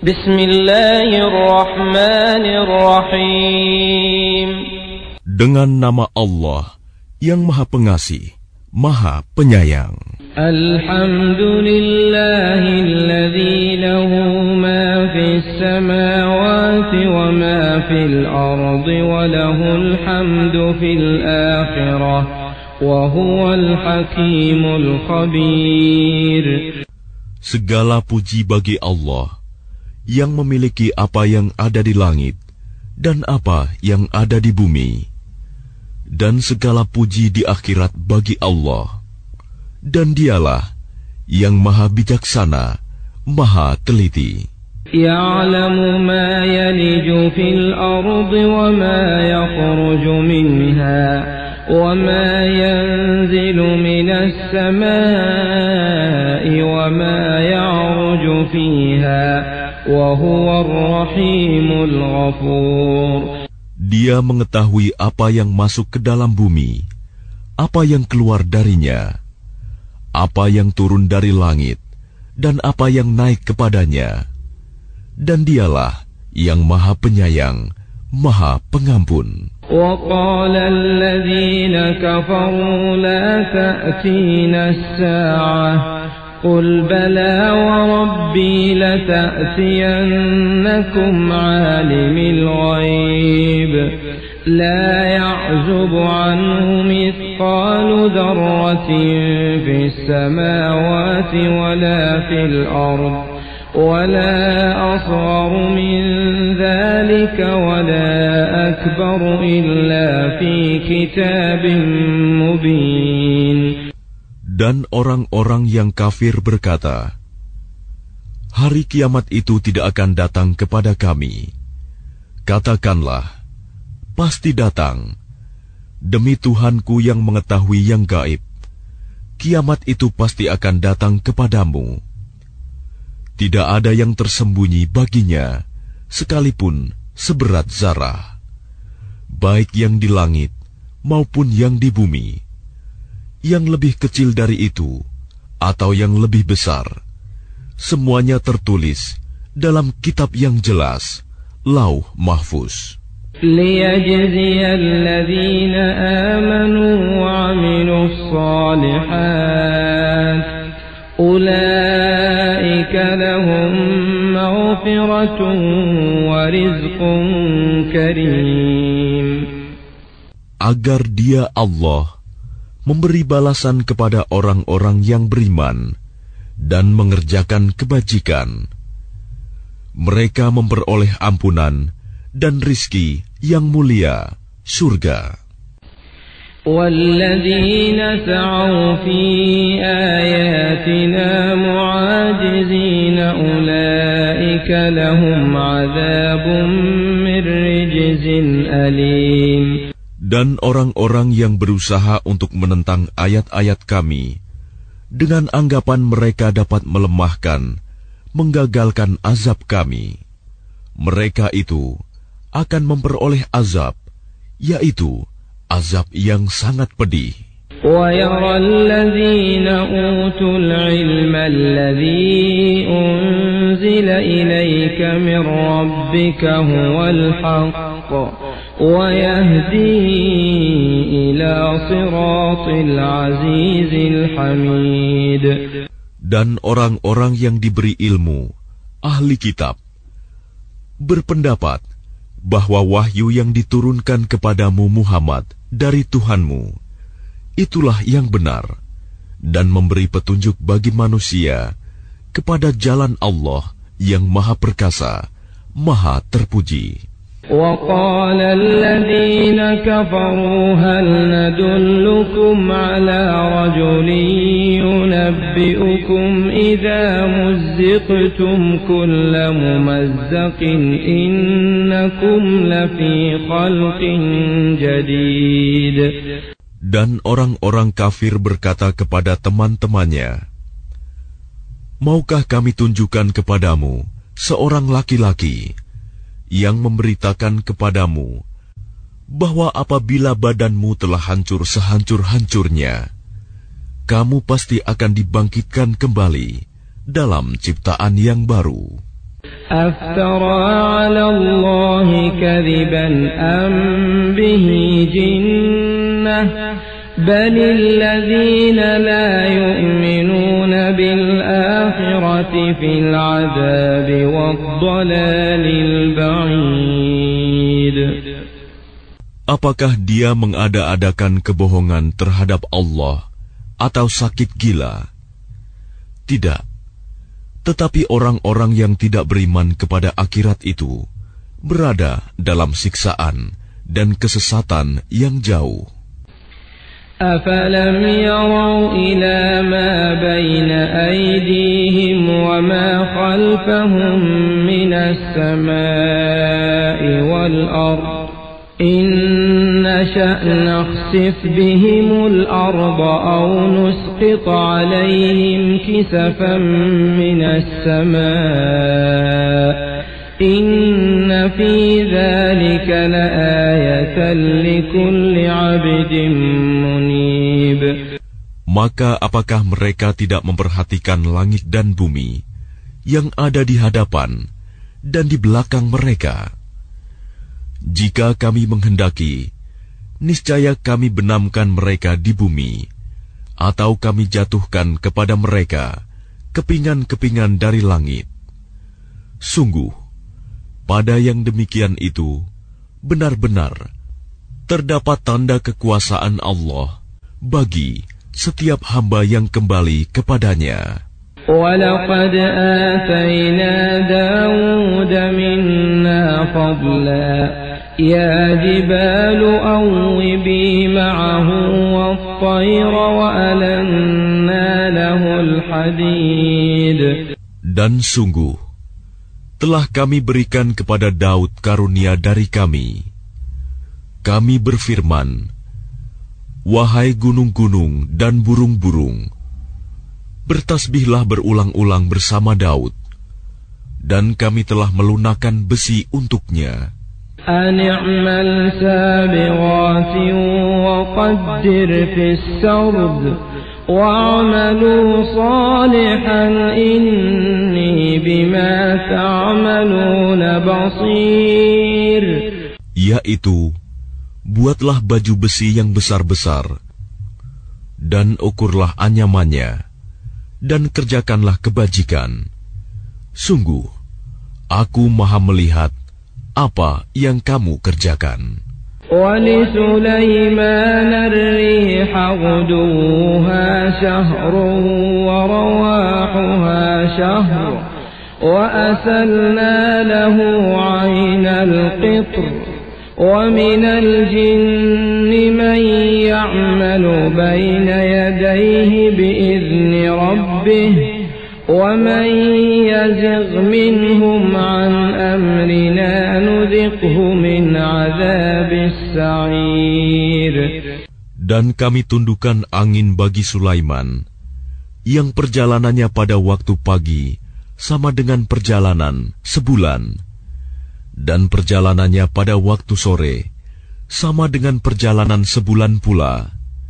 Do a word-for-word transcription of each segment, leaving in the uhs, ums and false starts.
Bismillahirrahmanirrahim. Dengan nama Allah yang Maha Pengasih, Maha Penyayang. Alhamdulillahilladzi lahu ma fis samawati wa ma fil ardi wa lahul hamdu fil akhirah wa huwal hakimul khabir. Segala puji bagi Allah yang memiliki apa yang ada di langit dan apa yang ada di bumi, dan segala puji di akhirat bagi Allah, dan Dialah yang Maha Bijaksana, Maha Teliti. Ya'lamu ma yaliju fil ardi wa ma yakhruju minha wa ma yanzilu minas samaa'i wa ma ya'ruju fiha wa huwar rahimul ghafur. Dia mengetahui apa yang masuk ke dalam bumi, apa yang keluar darinya, apa yang turun dari langit, dan apa yang naik kepadanya. Dan Dialah yang Maha Penyayang, Maha Pengampun. وَقَالَ الَّذِينَ كَفَرُوا لَا تَأْتِينَا السَّاعَةُ قُلْ بَلَى وَرَبِّي لَتَأْتِيَنَّكُمْ عَالِمِ الْغَيْبِ لَا يَعْزُبُ عَنْهُ مِثْقَالُ ذَرَّةٍ فِي السَّمَاوَاتِ وَلَا فِي الْأَرْضِ وَلَا أَصْغَرُ مِنْ ذَلِكَ وَلَا أَكْبَرُ إِلَّا فِي كِتَابٍ مُبِينٍ. Dan orang-orang yang kafir berkata, hari kiamat itu tidak akan datang kepada kami. Katakanlah, pasti datang. Demi Tuhanku yang mengetahui yang gaib, kiamat itu pasti akan datang kepadamu. Tidak ada yang tersembunyi baginya, sekalipun seberat zarah, baik yang di langit maupun yang di bumi. Yang lebih kecil dari itu atau yang lebih besar, semuanya tertulis dalam kitab yang jelas, Lauh Mahfuz. لِيَجْزِيَ الَّذِينَ آمَنُوا وَعَمِلُوا الصَّالِحَاتِ أُولَئِكَ لَهُم مَّغْفِرَةٌ وَرِزْقٌ كَرِيمٌ. Agar Dia Allah memberi balasan kepada orang-orang yang beriman dan mengerjakan kebajikan. Mereka memperoleh ampunan dan rizki yang mulia, surga. وَالَّذِينَ سَعَوْا فِي آيَاتِنَا مُعَاجِزِينَ أُولَئِكَ لَهُمْ عَذَابٌ مِّن رِّجْزٍ أَلِيمٌ. Dan orang-orang yang berusaha untuk menentang ayat-ayat kami, dengan anggapan mereka dapat melemahkan, menggagalkan azab kami, mereka itu akan memperoleh azab, yaitu azab yang sangat pedih. وَيَرَى الَّذِينَ أُوتُوا الْعِلْمَ الَّذِي أُنزِلَ إِلَيْكَ مِنْ رَبِّكَ هُوَ الْحَقُّ وَيَهْدِي إِلَى صِرَاطِ الْعَزِيزِ الْحَمِيدِ. Dan orang-orang yang diberi ilmu, ahli kitab, berpendapat bahwa wahyu yang diturunkan kepadamu Muhammad dari Tuhanmu, itulah yang benar, dan memberi petunjuk bagi manusia kepada jalan Allah yang Maha Perkasa, Maha Terpuji. وَقَالَ الَّذِينَ كَفَرُوا هَلْ نَدُلُّكُمْ عَلَى رَجُلٍ يُنَبِّئُكُمْ إِذَا مُزِّقْتُمْ كُلَّ مُمَزَّقٍ إِنَّكُمْ لَفِي خَلْقٍ جَدِيدٍ. Dan orang-orang kafir berkata kepada teman-temannya, maukah kami tunjukkan kepadamu seorang laki-laki yang memberitakan kepadamu bahwa apabila badanmu telah hancur sehancur-hancurnya, kamu pasti akan dibangkitkan kembali dalam ciptaan yang baru. أفترى على الله كذبا أم به جنة بل الذين لا يؤمنون بالآخرة في العذاب والضلال البعيد. Apakah dia mengada-adakan kebohongan terhadap Allah atau sakit gila? Tidak. Tetapi orang-orang yang tidak beriman kepada akhirat itu berada dalam siksaan dan kesesatan yang jauh. أفلم يروا إلى ما بين أيديهم وما خلفهم من السماء والأرض إن نشأ نخسف بهم الأرض أو نسقط عليهم كسفا من السماء إن في ذلك لآية لكل عبد منيب. Maka apakah mereka tidak memperhatikan langit dan bumi yang ada di hadapan dan di belakang mereka? Jika kami menghendaki, niscaya kami benamkan mereka di bumi, atau kami jatuhkan kepada mereka kepingan-kepingan dari langit. Sungguh, pada yang demikian itu, benar-benar terdapat tanda kekuasaan Allah bagi setiap hamba yang kembali kepadanya. وَلَقَدْ آتَيْنَا دَاوُودَ مِنَّا فَضْلًا يَا جِبَالُ أَوِّبِي مَعَهُ وَالطَّيْرَ وَأَلَنَّا لَهُ الْحَدِيدَ. Dan sungguh, telah kami berikan kepada Daud karunia dari kami. Kami berfirman, wahai gunung-gunung dan burung-burung, bertasbihlah berulang-ulang bersama Daud, dan kami telah melunakkan besi untuknya. أن اعمل سابغات وقدر في السرد واعملوا صالحا إني بما تعملون بصير. Yaitu, buatlah baju besi yang besar-besar, dan ukurlah anyamannya, dan kerjakanlah kebajikan. Sungguh, aku maha melihat apa yang kamu kerjakan. وَلِسُلَيْمَانَ الرِّيحَ غُدُوُّهَا شَهْرٌ وَرَوَاحُهَا شَهْرٌ وَأَسَلْنَا لَهُ عَيْنَ الْقِطْرِ وَمِنَ الْجِنِّ مَن يَعْمَلُ بَيْنَ يَدَيْهِ بِإِذْنِ رَبِّهِ وَمَن يَزِغْ مِنْهُمْ عَنْ أَمْرِنَا نُذِقْهُ مِنْ عَذَابِ السَّعِيرِ. Dan kami tundukkan angin bagi Sulaiman, yang perjalanannya pada waktu pagi sama dengan perjalanan sebulan, dan perjalanannya pada waktu sore sama dengan perjalanan sebulan pula.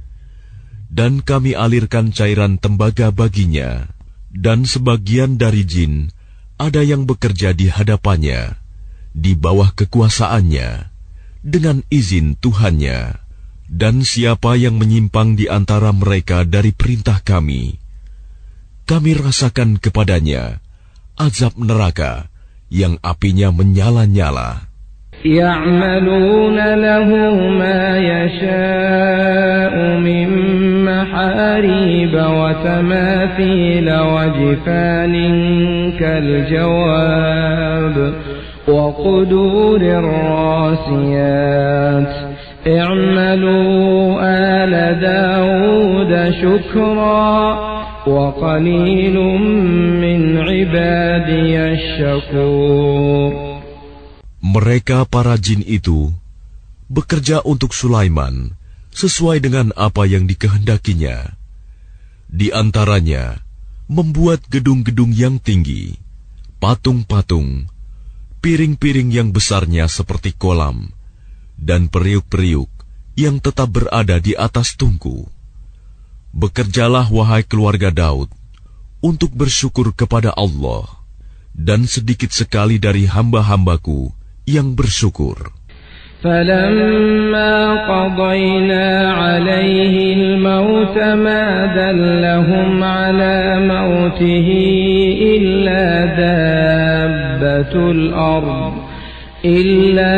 Dan kami alirkan cairan tembaga baginya, dan sebagian dari jin ada yang bekerja di hadapannya, di bawah kekuasaannya, dengan izin Tuhannya. Dan siapa yang menyimpang di antara mereka dari perintah kami, kami rasakan kepadanya azab neraka yang apinya menyala-nyala. يَعْمَلُونَ لَهُ مَا يَشَاءُ مِن مَّحَارِيبَ وَتَمَاثِيلَ وَجِفَانٍ كَالْجَوَابِ وَقُدُورٍ رَّاسِيَاتٍ اعْمَلُوا آلَ دَاوُودَ شُكْرًا وَقَلِيلٌ مِّنْ عِبَادِيَ الشَّكُورُ. Mereka para jin itu bekerja untuk Sulaiman sesuai dengan apa yang dikehendakinya. Di antaranya, membuat gedung-gedung yang tinggi, patung-patung, piring-piring yang besarnya seperti kolam, dan periuk-periuk yang tetap berada di atas tungku. Bekerjalah wahai keluarga Daud untuk bersyukur kepada Allah, dan sedikit sekali dari hamba-hambaku yang bersyukur. فَلَمَّا قَضَيْنَا عَلَيْهِ الْمَوْتَ مَا دَلَّهُمْ عَلَى مَوْتِهِ إِلَّا دَابَّةُ الْأَرْضِ إِلَّا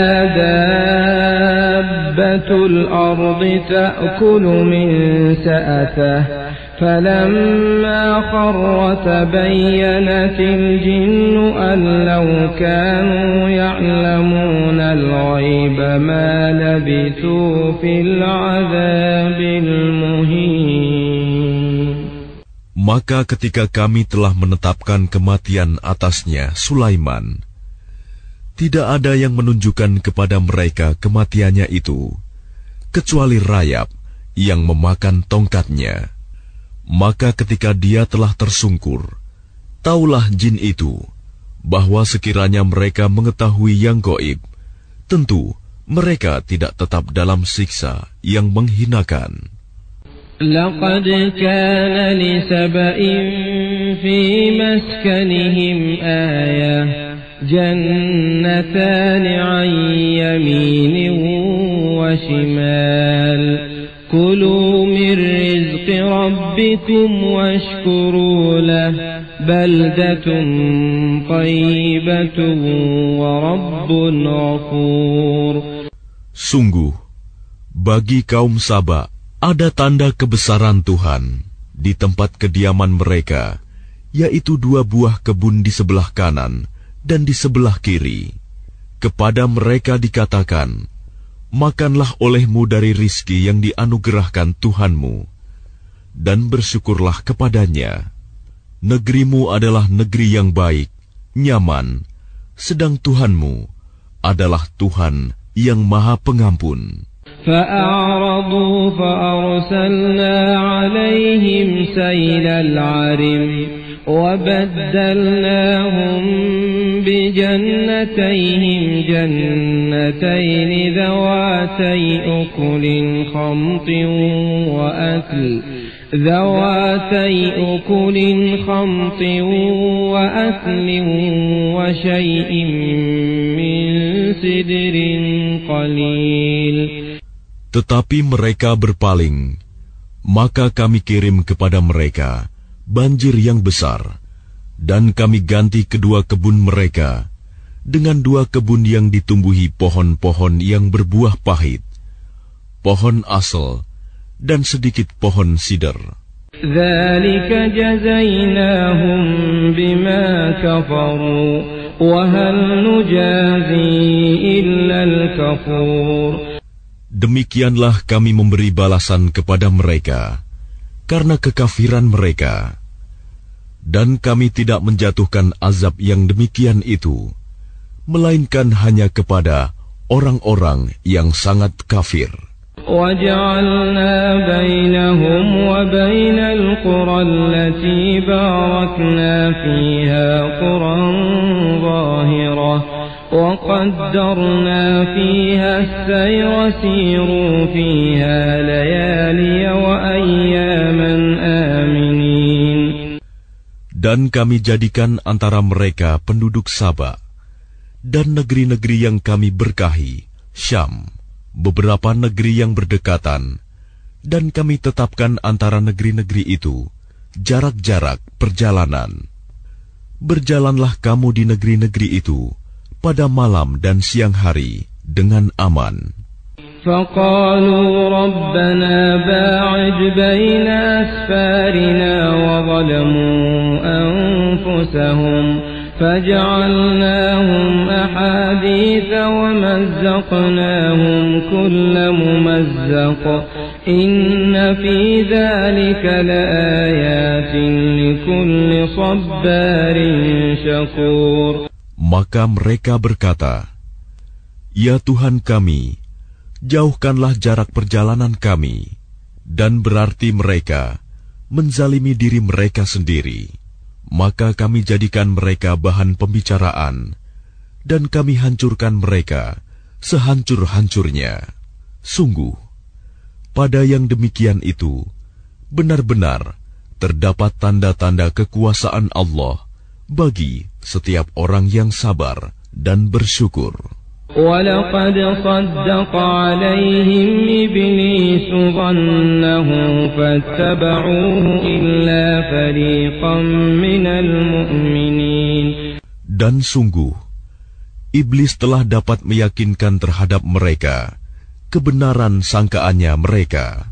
دَابَّةُ الْأَرْضِ تَأْكُلُ مِنْ سَأَتَهُ فَلَمَّا خَرَّ تَبَيَّنَتِ الْجِنُّ أَنْ لَوْ كَانُوا يَعْلَمُونَ الْغَيْبَ مَا لَبِثُوا فِي الْعَذَابِ الْمُهِينِ. Maka ketika kami telah menetapkan kematian atasnya Sulaiman, tidak ada yang menunjukkan kepada mereka kematiannya itu, kecuali rayap yang memakan tongkatnya. Maka ketika dia telah tersungkur, taulah jin itu bahwa sekiranya mereka mengetahui yang gaib, tentu mereka tidak tetap dalam siksa yang menghinakan. لقد كان لسبإ في مسكنهم آية جنتان عن يمين وشمال كلوا من رزق ربكم واشكروا له بلدة طيبة ورب غفور. Sungguh, bagi kaum Saba ada tanda kebesaran Tuhan di tempat kediaman mereka, yaitu dua buah kebun di sebelah kanan dan di sebelah kiri. Kepada mereka dikatakan, makanlah olehmu dari rizki yang dianugerahkan Tuhanmu, dan bersyukurlah kepadanya. Negerimu adalah negeri yang baik, nyaman, sedang Tuhanmu adalah Tuhan yang Maha Pengampun. فَأَعْرَضُوا فَأَرْسَلْنَا عَلَيْهِمْ سَيْلَ الْعَرِمِ وَبَدَّلْنَاهُمْ بِجَنَّتَيْهِمْ جَنَّتَيْنِ ذَوَاتَيْ أُكُلٍ خَمْطٍ وَأَثْلٍ ذَوَاتَيْ أُكُلٍ خَمْطٍ وَأَثْلٍ وَشَيْءٍ مِّن سِدْرٍ قَلِيلٍ. Tetapi mereka berpaling, maka kami kirim kepada mereka banjir yang besar, dan kami ganti kedua kebun mereka dengan dua kebun yang ditumbuhi pohon-pohon yang berbuah pahit, pohon asal, dan sedikit pohon sider. ذَلِكَ جَزَيْنَاهُمْ بِمَا كَفَرُوا وَهَلْ نُجَازِي إِلَّا الْكَفُورَ. Demikianlah kami memberi balasan kepada mereka karena kekafiran mereka, dan kami tidak menjatuhkan azab yang demikian itu, melainkan hanya kepada orang-orang yang sangat kafir. وَجَعَلْنَا بَيْنَهُمْ وَبَيْنَ الْقُرَى الَّتِي بَارَكْنَا فِيهَا قُرًى ظَاهِرَةً وَقَدَّرْنَا فِيهَا السَّيْرَ سِيرُوا فِيهَا لَيَالِيَ وَأَيَّامًا آمِنِينَ. Dan kami jadikan antara mereka penduduk Saba dan negeri-negeri yang kami berkahi, Syam, beberapa negeri yang berdekatan, dan kami tetapkan antara negeri-negeri itu jarak-jarak perjalanan. Berjalanlah kamu di negeri-negeri itu pada malam dan siang hari dengan aman. فَقَالُوا رَبَّنَا بَاعِدْ بَيْنَ أَسْفَارِنَا وَظَلَمُوا أَنفُسَهُمْ فَجَعَلْنَاهُمْ أَحَادِيثَ وَمَزَّقْنَاهُمْ كُلَّ مُمَزَّقٍ إِنَّ فِي ذَلِكَ لَآيَاتٍ لِكُلِّ صَبَّارٍ شَكُورٍ. Maka mereka berkata, Ya Tuhan kami, jauhkanlah jarak perjalanan kami, dan berarti mereka menzalimi diri mereka sendiri. Maka kami jadikan mereka bahan pembicaraan, dan kami hancurkan mereka sehancur-hancurnya. Sungguh, pada yang demikian itu, benar-benar terdapat tanda-tanda kekuasaan Allah bagi setiap orang yang sabar dan bersyukur. وَلَقَدْ صَدَّقَ عَلَيْهِمْ إِبْلِيسُ ظَنَّهُ فَاتَّبَعُوهُ إِلَّا فَرِيقًا مِنَ الْمُؤْمِنِينَ. Dan sungguh, iblis telah dapat meyakinkan terhadap mereka kebenaran sangkaannya mereka.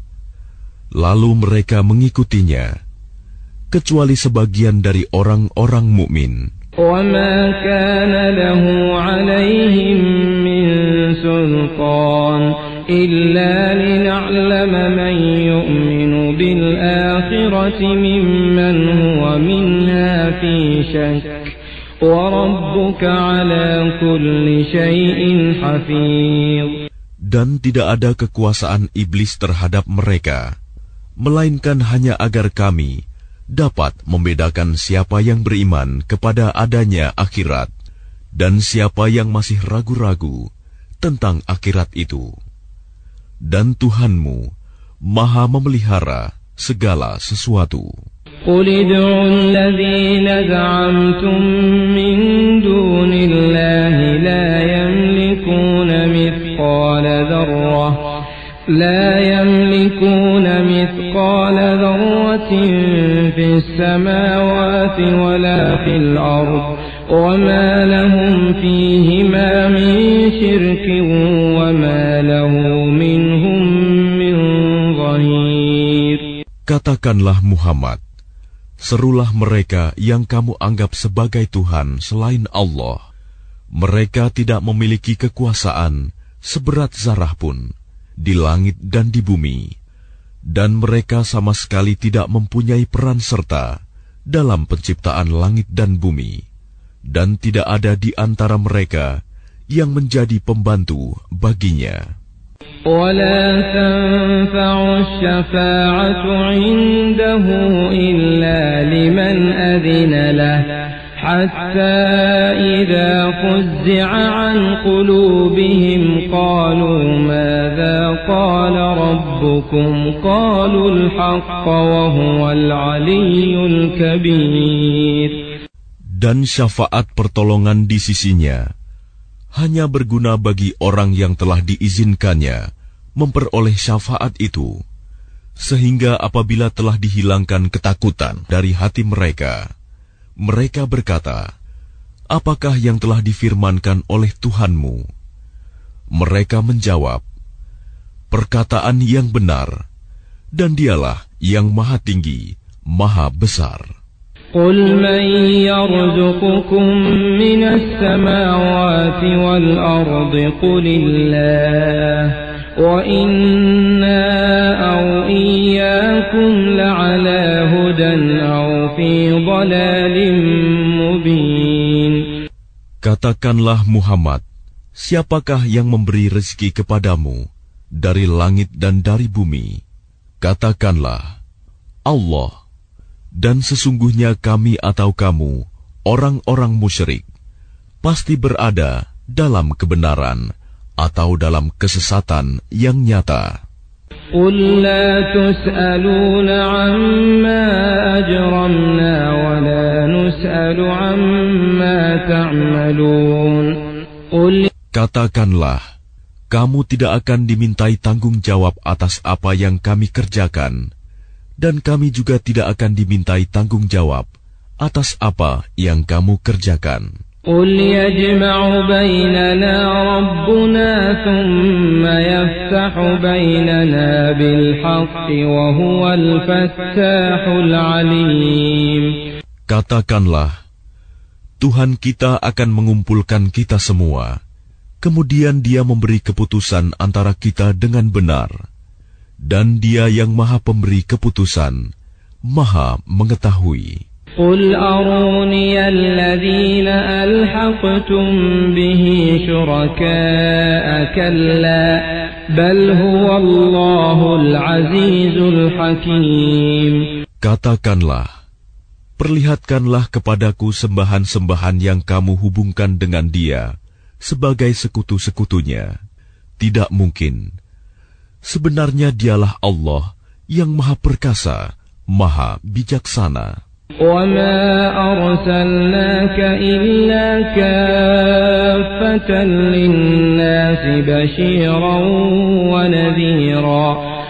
Lalu mereka mengikutinya, kecuali sebagian dari orang-orang mukmin. وَمَا كَانَ لَهُ عَلَيْهِمْ مِنْ سُلْطَانٍ إِلَّا لِنَعْلَمَ مَنْ يُؤْمِنُ بِالْآخِرَةِ مِمَّنْ هُوَ مِنْهَا فِي شَكٍّ وَرَبُّكَ عَلَى كُلِّ شَيْءٍ حَفِيظٌ. Dan tidak ada kekuasaan iblis terhadap mereka, melainkan hanya agar kami dapat membedakan siapa yang beriman kepada adanya akhirat dan siapa yang masih ragu-ragu tentang akhirat itu. Dan Tuhanmu Maha memelihara segala sesuatu. قُلِ ادْعُوا الَّذِينَ زَعَمْتُم مِّن دُونِ اللَّهِ لَا يَمْلِكُونَ مِثْقَالَ ذَرَّةٍ لَا يَمْلِكُونَ مِثْقَالَ ذَرَّةٍ فِي السَّمَاوَاتِ وَلَا فِي الْأَرْضِ وَمَا لَهُمْ فِيهِمَا مِنْ شِرْكٍ وَمَا لَهُ مِنْهُمْ مِنْ ظَهِيرٍ. Katakanlah Muhammad, serulah mereka yang kamu anggap sebagai Tuhan selain Allah. Mereka tidak memiliki kekuasaan seberat zarah pun di langit dan di bumi, dan mereka sama sekali tidak mempunyai peran serta dalam penciptaan langit dan bumi, dan tidak ada di antara mereka yang menjadi pembantu baginya. وَلَا تَنفَعُ الشَّفَاعَةُ عِندَهُ إِلَّا لِمَنْ أَذِنَ لَهُ حَتَّى إِذَا فُزِّعَ عَنْ قُلُوبِهِمْ قَالُوا مَاذَا قَالَ رَبُّكُمْ قَالُوا الْحَقَّ وَهُوَ الْعَلِيُّ الْكَبِيرُ. Dan syafaat pertolongan di sisinya hanya berguna bagi orang yang telah diizinkannya memperoleh syafaat itu, sehingga apabila telah dihilangkan ketakutan dari hati mereka, mereka berkata, apakah yang telah difirmankan oleh Tuhanmu? Mereka menjawab, perkataan yang benar, dan dialah yang maha tinggi, maha besar. قُلْ مَنْ يَرْزُقُكُمْ مِنَ السَّمَاوَاتِ وَالْأَرْضِ قُلِ اللَّهُ وَإِنَّا أَوْ إِيَّاكُمْ لَعَلَى هُدًى أَوْ فِي ضَلَالٍ مُبِينٍ. Katakanlah Muhammad, siapakah yang memberi rezeki kepadamu dari langit dan dari bumi? Katakanlah, Allah. Dan sesungguhnya kami atau kamu, orang-orang musyrik, pasti berada dalam kebenaran atau dalam kesesatan yang nyata. قُلْ لَا تُسْأَلُونَ عَمَّا أَجْرَمْنَا وَلَا نُسْأَلُ عَمَّا تَعْمَلُونَ. Katakanlah, kamu tidak akan dimintai tanggung jawab atas apa yang kami kerjakan, dan kami juga tidak akan dimintai tanggung jawab atas apa yang kamu kerjakan. قُلْ يَجْمَعُ بَيْنَنَا رَبُّنَا ثُمَّ يَفْتَحُ بَيْنَنَا بِالْحَقِّ وَهُوَ الْفَتَّاحُ الْعَلِيمُ. Katakanlah, Tuhan kita akan mengumpulkan kita semua, kemudian Dia memberi keputusan antara kita dengan benar. Dan Dia yang Maha Pemberi keputusan, Maha Mengetahui. قُلْ أَرُونِيَ الَّذِينَ أَلْحَقْتُمْ بِهِ شُرَكَاءَ كَلَّا بَلْ هُوَ اللَّهُ الْعَزِيزُ الْحَكِيمُ. Katakanlah, perlihatkanlah kepadaku sembahan-sembahan yang kamu hubungkan dengan Dia sebagai sekutu-sekutunya. Tidak mungkin. Sebenarnya Dialah Allah yang Maha Perkasa, Maha Bijaksana. وَمَا أَرْسَلْنَاكَ إِلَّا كَافَّةً لِلنَّاسِ بَشِيرًا وَنَذِيرًا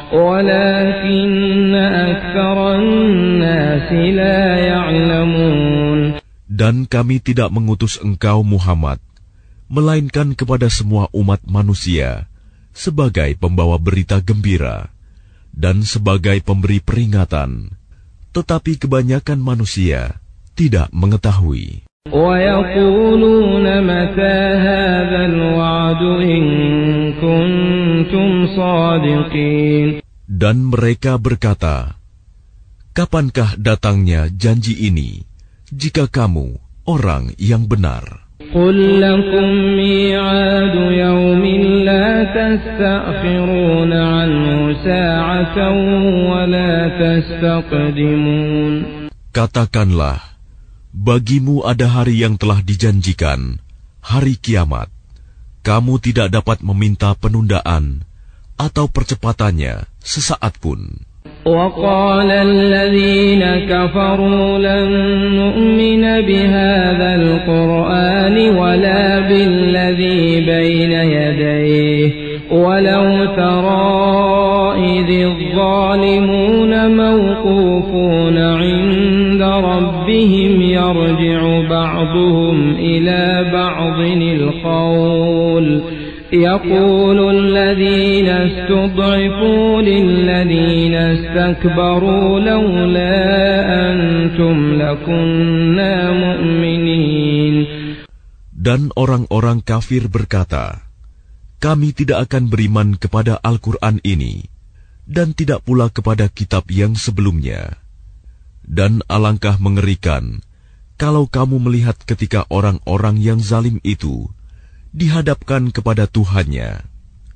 وَلَكِنَّ أَكْثَرَ النَّاسِ لَا يَعْلَمُونَ. Dan kami tidak mengutus engkau Muhammad, melainkan kepada semua umat manusia, sebagai pembawa berita gembira, dan sebagai pemberi peringatan. Tetapi kebanyakan manusia tidak mengetahui. وَيَقُولُونَ مَتَى هَذَا الْوَعْدُ إِن كُنتُمْ صَادِقِينَ. Dan mereka berkata, kapankah datangnya janji ini, jika kamu orang yang benar? قُل لَّكُم مِّيعَادُ يَوْمٍ لَّا تَسْتَأْخِرُونَ عَنْهُ سَاعَةً وَلَا تَسْتَقْدِمُونَ. Katakanlah, bagimu ada hari yang telah dijanjikan, hari kiamat. Kamu tidak dapat meminta penundaan atau percepatannya sesaat pun. وَقَالَ الَّذِينَ كَفَرُوا لَن نُّؤْمِنَ بِهَذَا الْقُرْآنِ وَلَا بِالَّذِي بَيْنَ يَدَيْهِ وَلَوْ تَرَىٰ إِذِ الظَّالِمُونَ مَوْقُوفُونَ عِندَ رَبِّهِمْ يَرْجِعُ بَعْضُهُمْ إِلَىٰ بَعْضٍ الْقَوْلَ يَقُولُ الَّذِينَ اسْتُضْعِفُوا لِلَّذِينَ اسْتَكْبَرُوا لَوْلَا أَنتُمْ لَكُنَّا مُؤْمِنِينَ. Dan orang-orang kafir berkata, kami tidak akan beriman kepada Al-Quran ini, dan tidak pula kepada kitab yang sebelumnya. Dan alangkah mengerikan, kalau kamu melihat ketika orang-orang yang zalim itu dihadapkan kepada Tuhannya.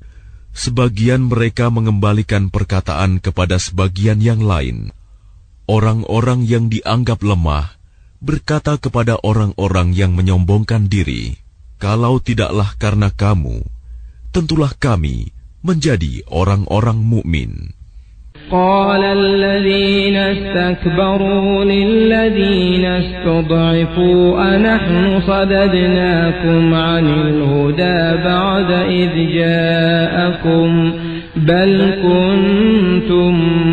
Sebagian mereka mengembalikan perkataan kepada sebagian yang lain. Orang-orang yang dianggap lemah berkata kepada orang-orang yang menyombongkan diri, kalau tidaklah karena kamu, tentulah kami menjadi orang-orang mukmin. قال الذين استكبروا للذين استضعفوا أنحن صددناكم عن الهدى بعد إذ جاءكم بل كنتم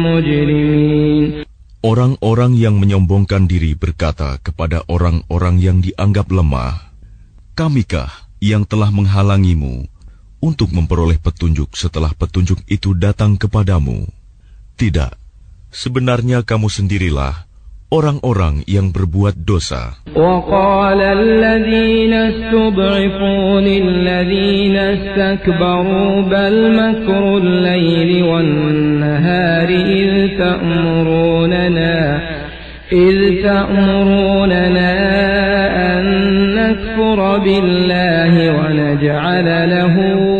مجرمين. Orang-orang yang menyombongkan diri berkata kepada orang-orang yang dianggap lemah, kamikah yang telah menghalangimu untuk memperoleh petunjuk setelah petunjuk itu datang kepadamu? Tidak, sebenarnya kamu sendirilah orang-orang yang berbuat dosa. وَقَالَ الَّذِينَ اسْتُضْعِفُوا لِلَّذِينَ اسْتَكْبَرُوا بَلْ مَكْرُ اللَّيْلِ وَالنَّهَارِ إِذْ تَأْمُرُونَنَا إِذْ تَأْمُرُونَنَا أَن نَّكْفُرَ بِاللَّهِ وَنَجْعَلَ لَهُ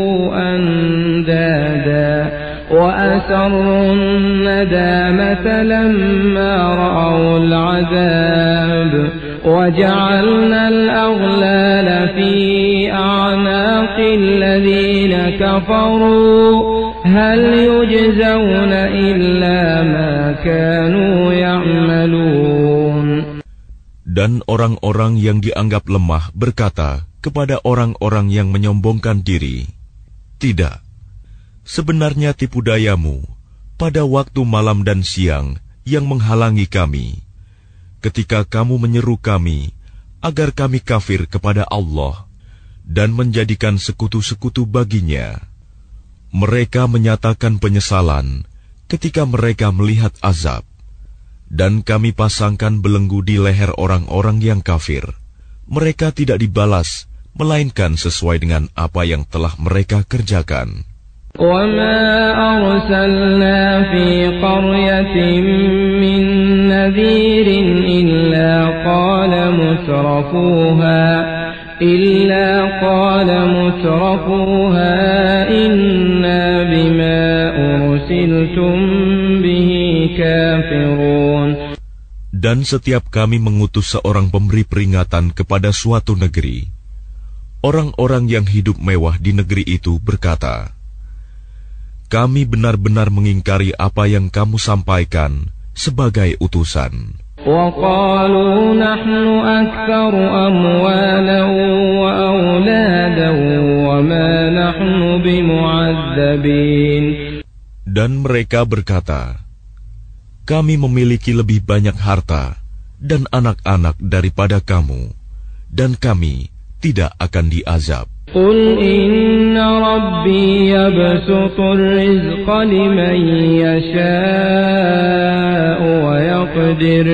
أَندَادًا وَأَسَرُّوا النَّدَامَةَ لَمَّا رَأَوُا الْعَذَابَ وَجَعَلْنَا الْأَغْلَالَ فِي أَعْنَاقِ الَّذِينَ كَفَرُوا هَلْ يُجْزَوْنَ إِلَّا مَا كَانُوا يَعْمَلُونَ. Dan orang-orang yang dianggap lemah berkata kepada orang-orang yang menyombongkan diri, tidak, sebenarnya tipu dayamu pada waktu malam dan siang yang menghalangi kami, ketika kamu menyeru kami agar kami kafir kepada Allah dan menjadikan sekutu-sekutu baginya. Mereka menyatakan penyesalan ketika mereka melihat azab, dan kami pasangkan belenggu di leher orang-orang yang kafir. Mereka tidak dibalas, melainkan sesuai dengan apa yang telah mereka kerjakan. وَمَا أَرْسَلْنَا فِي قَرْيَةٍ مِّن نَّذِيرٍ إِلَّا قَالَ مُتْرَفُوهَا إِلَّا قَالَ مُتْرَفُوهَا إِنَّا بِمَا أُرْسِلْتُم بِهِ كَافِرُونَ. Dan setiap kami mengutus seorang pemberi peringatan kepada suatu negeri, orang-orang yang hidup mewah di negeri itu berkata, kami benar-benar mengingkari apa yang kamu sampaikan sebagai utusan. وقالوا نحن أكثر أموالا وأولادا وما نحن بمعذبين. Dan mereka berkata, kami memiliki lebih banyak harta dan anak-anak daripada kamu, dan kami tidak akan diazab. قل إن ربي يبسط الرزق لمن يشاء ويقدر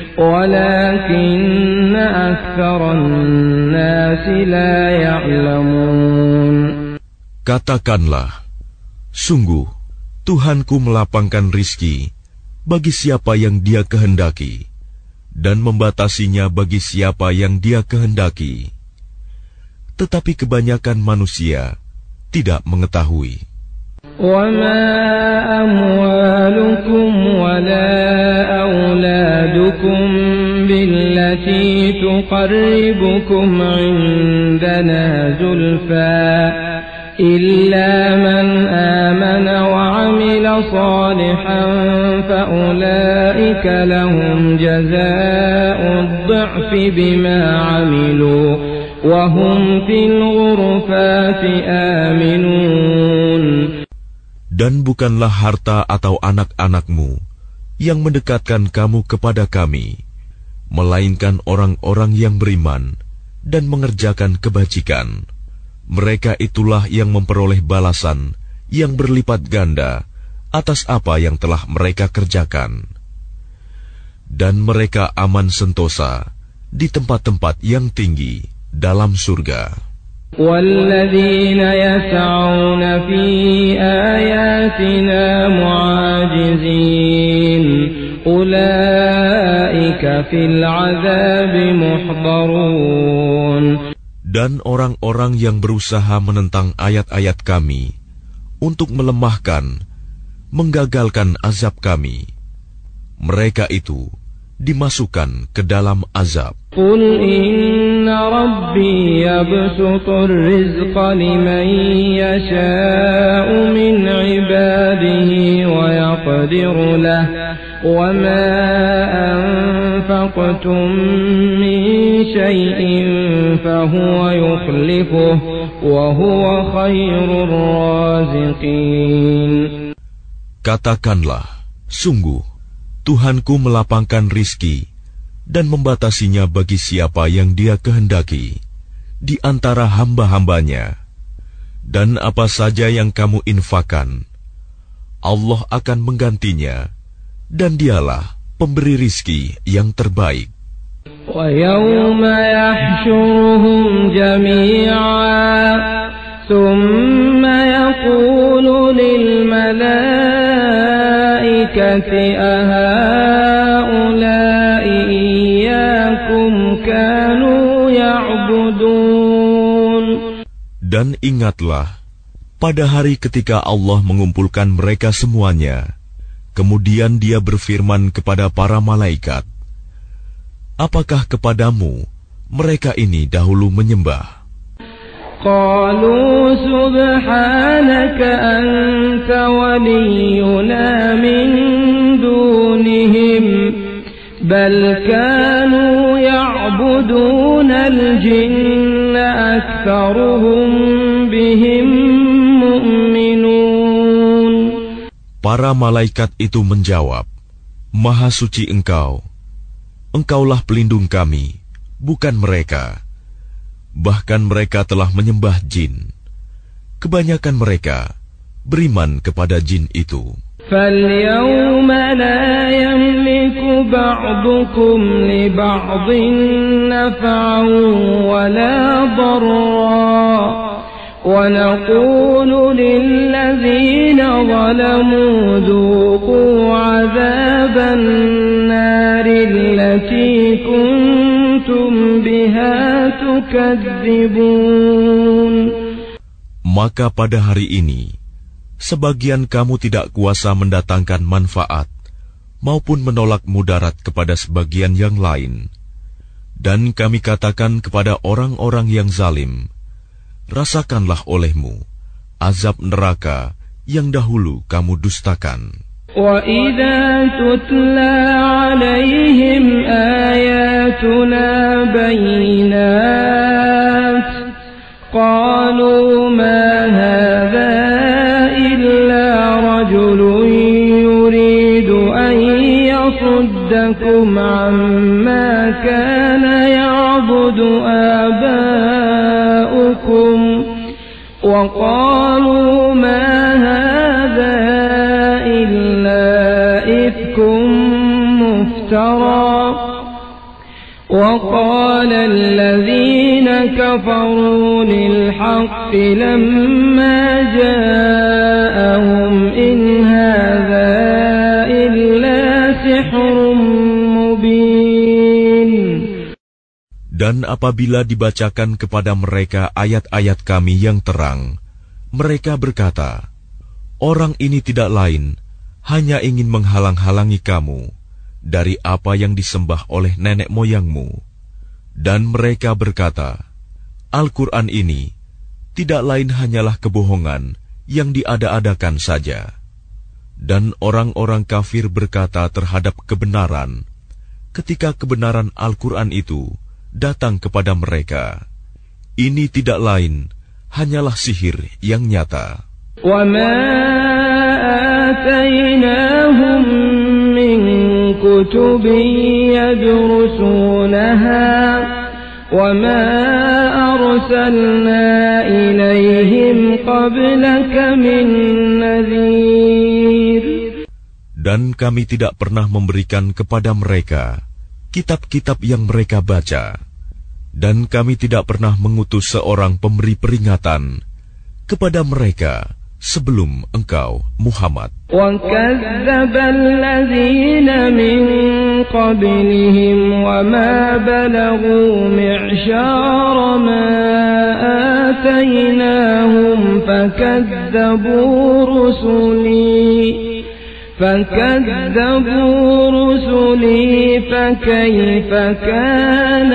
ولكن أكثر الناس لا يعلمون. Katakanlah, sungguh Tuhanku melapangkan rizki bagi siapa yang Dia kehendaki dan membatasinya bagi siapa yang Dia kehendaki. Tetapi kebanyakan manusia tidak mengetahui. وَمَا أَمْوَالُكُمْ وَلَا أَوْلَادُكُمْ بِالَّتِي تُقَرِّبُكُمْ عِندَنَا زُلْفَىٰ إِلَّا مَنْ آمَنَ وَعَمِلَ صَالِحًا فَأُولَئِكَ لَهُمْ جَزَاءُ الضِّعْفِ بِمَا عَمِلُوا وَهُمْ فِي الْغُرُفَاتِ آمِنُونَ. Dan bukanlah harta atau anak-anakmu yang mendekatkan kamu kepada kami, melainkan orang-orang yang beriman dan mengerjakan kebajikan. Mereka itulah yang memperoleh balasan yang berlipat ganda atas apa yang telah mereka kerjakan. Dan mereka aman sentosa di tempat-tempat yang tinggi dalam surga. وَالَّذِينَ يَسْعَوْنَ فِي آيَاتِنَا مُعَاجِزِينَ أُولَئِكَ فِي الْعَذَابِ مُحْضَرُونَ. Dan orang-orang yang berusaha menentang ayat-ayat kami untuk melemahkan, menggagalkan azab kami, mereka itu dimasukkan ke dalam azab. قُلْ إِنَّ رَبِّي يَبْسُطُ الرِّزْقَ لِمَن يَشَاءُ مِنْ عِبَادِهِ وَيَقْدِرُ لَهُ وَمَا أَنفَقْتُم مِّن شَيْءٍ فَهُوَ يُخْلِفُهُ وَهُوَ خَيْرُ الرَّازِقِينَ. Katakanlah, sungguh Tuhanku melapangkan rizki dan membatasinya bagi siapa yang Dia kehendaki di antara hamba-hambanya. Dan apa saja yang kamu infakkan, Allah akan menggantinya, dan Dialah pemberi rizki yang terbaik. وَيَوْمَ يَحْشُرُهُمْ جَمِيعًا ثُمَّ يَقُولُ لِلْمَلَائِكَةِ أَهَؤُلَاءِ إِيَّاكُمْ كَانُوا يَعْبُدُونَ. Dan ingatlah, pada hari ketika Allah mengumpulkan mereka semuanya, kemudian Dia berfirman kepada para malaikat, apakah kepadamu mereka ini dahulu menyembah? قالوا سبحانك أنت ولينا من دونهم بل كانوا يعبدون الجن أكثرهم بهم مؤمنون. Para malaikat itu menjawab, Maha suci Engkau, Engkaulah pelindung kami, bukan mereka. Bahkan mereka telah menyembah jin. Kebanyakan mereka beriman kepada jin itu. فَالْيَوْمَ لَا يَمْلِكُ بَعْضُكُمْ لِبَعْضٍ نَفْعًا وَلَا ضَرًّا وَنَقُولُ لِلَّذِينَ ظَلَمُوا ذُوقُوا عَذَابَ النَّارِ الَّتِي كُنتُمْ بِهَا تُكَذِّبُونَ. Maka pada hari ini, sebagian kamu tidak kuasa mendatangkan manfaat maupun menolak mudarat kepada sebagian yang lain. Dan kami katakan kepada orang-orang yang zalim, rasakanlah olehmu azab neraka yang dahulu kamu dustakan. وَإِذَا تُتْلَى عَلَيْهِمْ آيَاتُنَا بَيِّنَاتٍ قَالُوا مَا هَذَا إِلَّا رَجُلٌ يُرِيدُ أَن يَصُدَّكُمْ عَمَّا كَانَ يَعْبُدُ آبَاؤُكُمْ وَقَالُوا مَا هَذَا إِلَّا إِفْكٌ مُفْتَرًى وَقَالَ الَّذِينَ كَفَرُوا لِلْحَقِّ لَمَّا جَاءَهُمْ إِنْ هَذَا إِلَّا سِحْرٌ مُبِينٌ. Dan apabila dibacakan kepada mereka ayat-ayat kami yang terang, mereka berkata, orang ini tidak lain, hanya ingin menghalang-halangi kamu dari apa yang disembah oleh nenek moyangmu. Dan mereka berkata, Al-Quran ini tidak lain hanyalah kebohongan yang diada-adakan saja. Dan orang-orang kafir berkata terhadap kebenaran, ketika kebenaran Al-Quran itu datang kepada mereka, ini tidak lain hanyalah sihir yang nyata. وَمَا آتَيْنَاهُمْ مِنْ كُتُبٍ يَدْرُسُونَهَا وَمَا أَرْسَلْنَا إِلَيْهِمْ قَبْلَكَ مِنْ نَذِيرٍ. Dan kami tidak pernah memberikan kepada mereka kitab-kitab yang mereka baca, dan kami tidak pernah mengutus seorang pemberi peringatan kepada mereka sebelum engkau, Muhammad. وَكَذَّبَ الَّذِينَ مِنْ قَبْلِهِمْ وَمَا بَلَغُوا مِعْشَارَ مَا آتَيْنَاهُمْ فَكَذَّبُوا رُسُلِي فَكَذَّبُوا رُسُلِي فَكَيْفَ كَانَ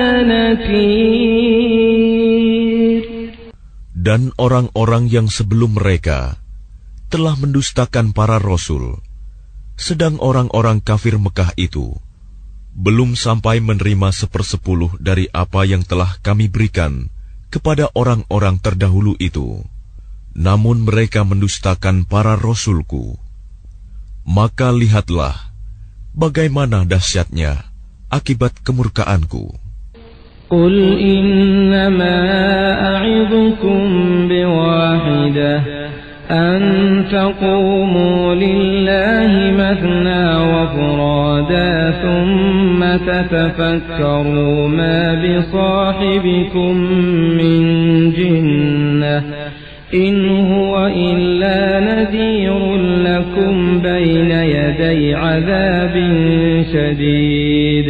نَكِيرِ. Dan orang-orang yang sebelum mereka telah mendustakan para rasul, sedang orang-orang kafir Mekah itu belum sampai menerima sepersepuluh dari apa yang telah kami berikan kepada orang-orang terdahulu itu. Namun mereka mendustakan para rasulku. Maka lihatlah bagaimana dahsyatnya akibat kemurkaanku. Qul innama a'idukum biwahidah an taqumu lillahi mathna wa furada thumma tatafakkaru ma bisahibikum min jinnah in huwa illa nadhirun lakum bayna yaday adzabin syadid.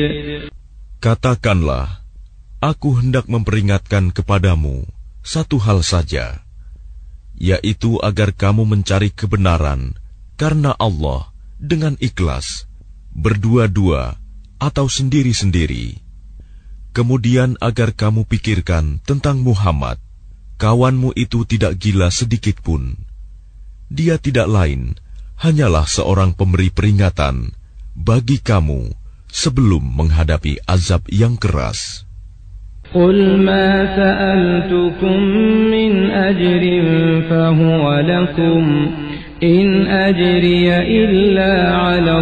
Katakanlah, aku hendak memperingatkan kepadamu satu hal saja, yaitu agar kamu mencari kebenaran karena Allah dengan ikhlas, berdua-dua atau sendiri-sendiri. Kemudian agar kamu pikirkan tentang Muhammad, kawanmu itu tidak gila sedikit pun. Dia tidak lain hanyalah seorang pemberi peringatan bagi kamu sebelum menghadapi azab yang keras. Qul ma sa'altukum min ajrin fahuwa lakum in ajriya illa 'ala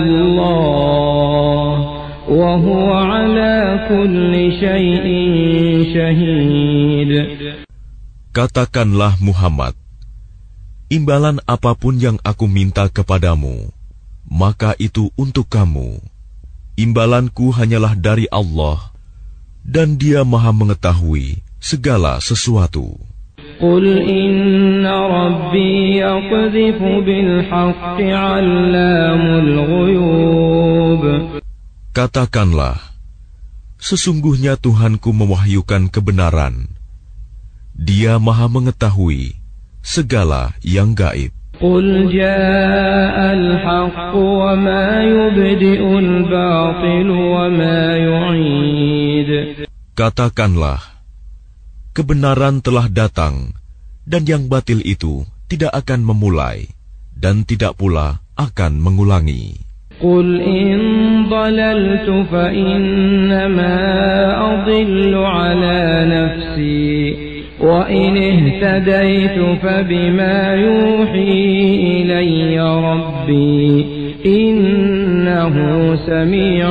Allah wa huwa 'ala kulli syai'in syahid. Katakanlah Muhammad, imbalan apapun yang aku minta kepadamu, maka itu untuk kamu. Imbalanku hanyalah dari Allah, dan Dia Maha mengetahui segala sesuatu. Qul inna rabbi yaqdhifu bil haqqi 'allamul ghuyub. Katakanlah, sesungguhnya Tuhanku mewahyukan kebenaran. Dia Maha mengetahui segala yang gaib. Qul ja'al haqqu wa ma yubdi'ul batilu wa ma yu'id. Katakanlah, kebenaran telah datang, dan yang batil itu tidak akan memulai, dan tidak pula akan mengulangi. قل إن ضللت فإنما أضل على نفسي وإن اهتديت فبما يوحي إلي ربي إنه سميع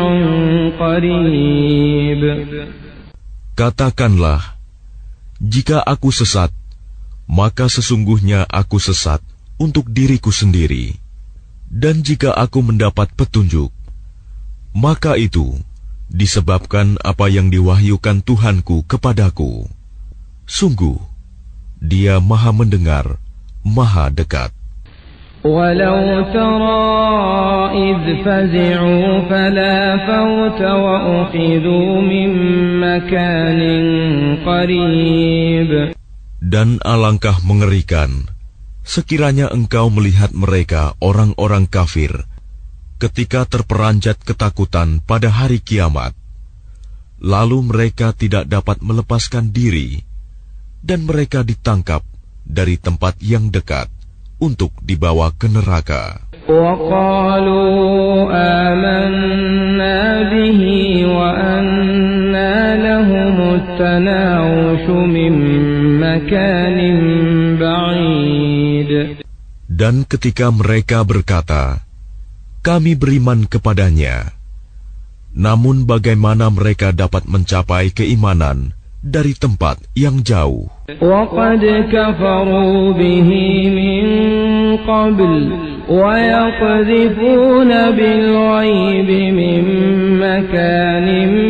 قريب. Katakanlah, jika aku sesat, maka sesungguhnya aku sesat untuk diriku sendiri. Dan jika aku mendapat petunjuk, maka itu disebabkan apa yang diwahyukan Tuhanku kepadaku. Sungguh, Dia Maha Mendengar, Maha Dekat. Walau tara idh fazi'u fala fawta wa ukhidhu min makanin qarib. Dan alangkah mengerikan sekiranya engkau melihat mereka orang-orang kafir ketika terperanjat ketakutan pada hari kiamat, lalu mereka tidak dapat melepaskan diri, dan mereka ditangkap dari tempat yang dekat untuk dibawa ke neraka. وَقَالُوا آمَنَّا بِهِ وَأَنَّى لَهُمُ التَّنَاوُشُ مِنْ مَكَانٍ بَعِيدٍ. Dan ketika mereka berkata, kami beriman kepadanya, namun bagaimana mereka dapat mencapai keimanan dari tempat yang jauh? وَقَدْ كَفَرُوا بِهِ مِنْ قَبْلُ وَيَقْذِفُونَ بِالْغَيْبِ مِنْ مَكَانٍ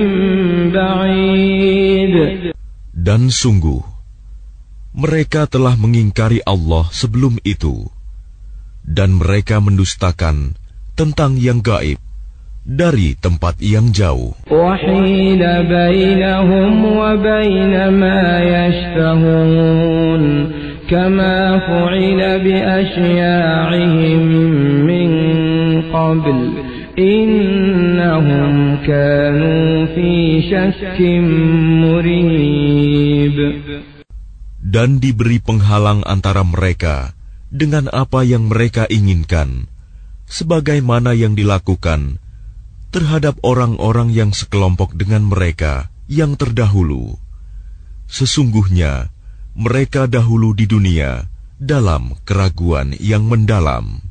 بَعِيدٍ. Dan sungguh, mereka telah mengingkari Allah sebelum itu, dan mereka mendustakan tentang yang gaib dari tempat yang jauh. وَحِيلَ بَيْنَهُمْ وَبَيْنَ مَا يَشْتَهُونَ كَمَا فُعِلَ بِأَشْيَاعِهِمْ مِنْ قَبْلُ إِنَّهُمْ كَانُوا فِي شَكٍّ مُرِيبٍ. Dan diberi penghalang antara mereka dengan apa yang mereka inginkan, sebagaimana yang dilakukan terhadap orang-orang yang sekelompok dengan mereka yang terdahulu. Sesungguhnya mereka dahulu di dunia dalam keraguan yang mendalam.